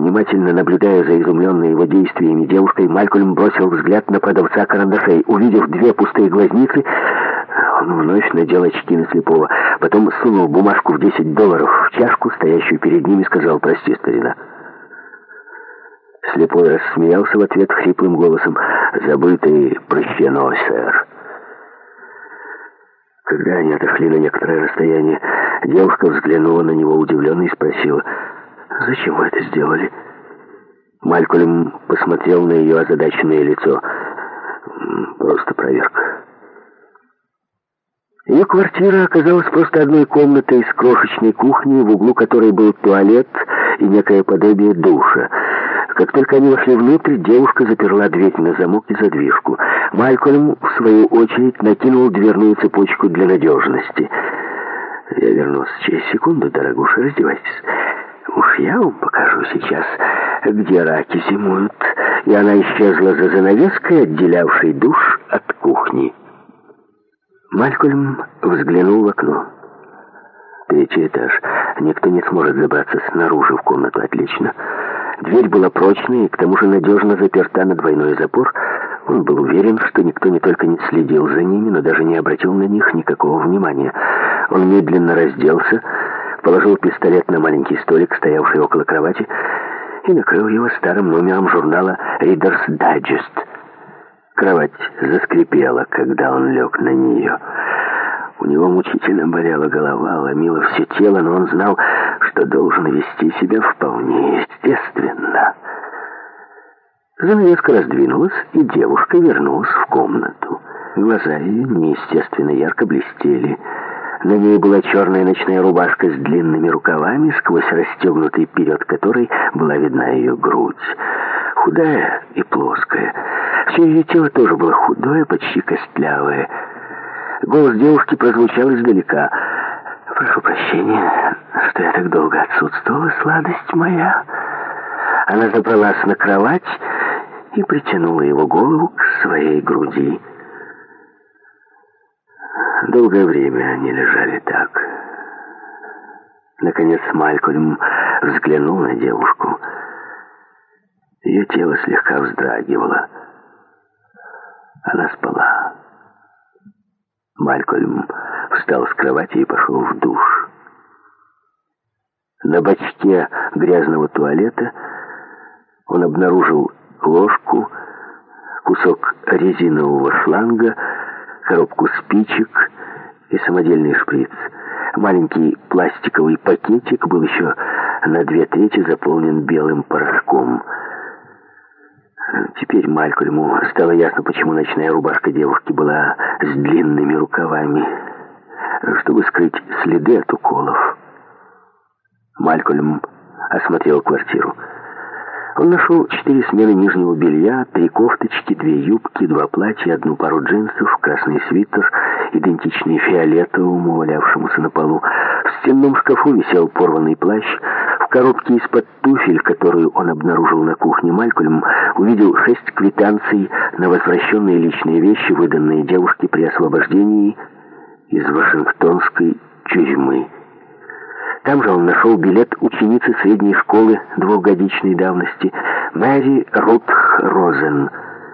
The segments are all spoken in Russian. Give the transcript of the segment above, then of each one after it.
Внимательно наблюдая за изумленной его действиями девушкой, Малькольм бросил взгляд на продавца карандашей. Увидев 2 пустые глазницы, он вновь надел очки на слепого. Потом сунул бумажку в $10 в чашку, стоящую перед ним, и сказал: «Прости, старина». Слепой рассмеялся в ответ хриплым голосом: «Забытый прощено, сэр». Когда они отошли на некоторое расстояние, девушка взглянула на него удивленно и спросила: «Зачем вы это сделали?» Малькольм посмотрел на ее озадаченное лицо. «Просто проверка». Ее квартира оказалась просто одной комнатой с крошечной кухней, в углу которой был туалет и некое подобие душа. Как только они вошли внутрь, девушка заперла дверь на замок и задвижку. Малькольм, в свою очередь, накинул дверную цепочку для надежности. «Я вернусь через секунду, дорогуша, раздевайтесь. Уж я вам покажу сейчас, где раки зимуют». И она исчезла за занавеской, отделявшей душ от кухни. Малькольм взглянул в окно. 3-й этаж. Никто не сможет забраться снаружи в комнату. Отлично. Дверь была прочной и к тому же надежно заперта на двойной запор. Он был уверен, что никто не только не следил за ними, но даже не обратил на них никакого внимания. Он медленно разделся, положил пистолет на маленький столик, стоявший около кровати, и накрыл его старым номером журнала «Reader's Digest». Кровать заскрипела, когда он лег на нее. У него мучительно болела голова, ломило все тело, но он знал, что должен вести себя вполне естественно. Занавеска раздвинулась, и девушка вернулась в комнату. Глаза ее неестественно ярко блестели. На ней была черная ночная рубашка с длинными рукавами, сквозь расстегнутый вперед которой была видна ее грудь. Худая и плоская. Все ее тело тоже было худое, почти костлявое. Голос девушки прозвучал издалека. «Прошу прощения, что я так долго отсутствовала, сладость моя». Она забралась на кровать и притянула его голову к своей груди. Долгое время они лежали так. Наконец Малькольм взглянул на девушку. Ее тело слегка вздрагивало. Она спала. Малькольм встал с кровати и пошел в душ. На бачке грязного туалета он обнаружил ложку, кусок резинового шланга, коробку спичек и самодельный шприц. Маленький пластиковый пакетик был еще на 2/3 заполнен белым порошком. Теперь Малькольму стало ясно, почему ночная рубашка девушки была с длинными рукавами, чтобы скрыть следы от уколов. Малькольм осмотрел квартиру. Он нашел 4 смены нижнего белья, 3 кофточки, 2 юбки, 2 платья, 1 пару джинсов, красный свитер, идентичный фиолетовому, валявшемуся на полу. В стенном шкафу висел порванный плащ. В коробке из-под туфель, которую он обнаружил на кухне, Малькольм увидел 6 квитанций на возвращенные личные вещи, выданные девушке при освобождении из Вашингтонской тюрьмы. Там же он нашел билет ученицы средней школы 2-годичной давности Мэри Рут Розен.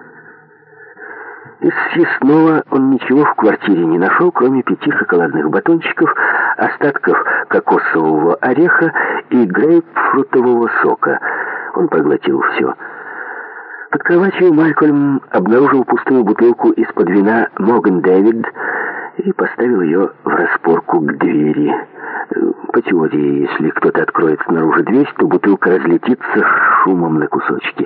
Из съестного он ничего в квартире не нашел, кроме 5 шоколадных батончиков, остатков кокосового ореха и грейпфрутового сока. Он проглотил все. Под кроватью Малькольм обнаружил пустую бутылку из-под вина «Моген Дэвид» и поставил ее в распорку к двери. По теории, если кто-то откроет снаружи дверь, то бутылка разлетится с шумом на кусочки.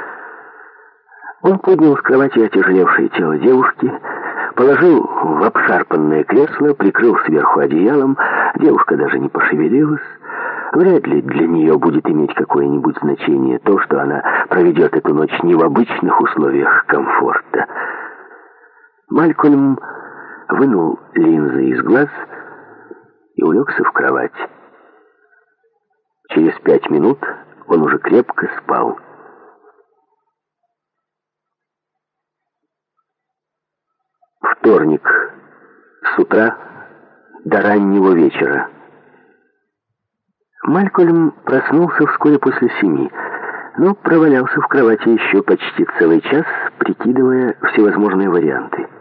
Он поднял с кровати отяжелевшее тело девушки, положил в обшарпанное кресло, прикрыл сверху одеялом. Девушка даже не пошевелилась. Вряд ли для нее будет иметь какое-нибудь значение то, что она проведет эту ночь не в обычных условиях комфорта. Малькольм вынул линзы из глаз и улегся в кровать. Через 5 минут он уже крепко спал. Вторник. С утра до раннего вечера. Малькольм проснулся вскоре после 7. но провалялся в кровати еще почти целый час, прикидывая всевозможные варианты.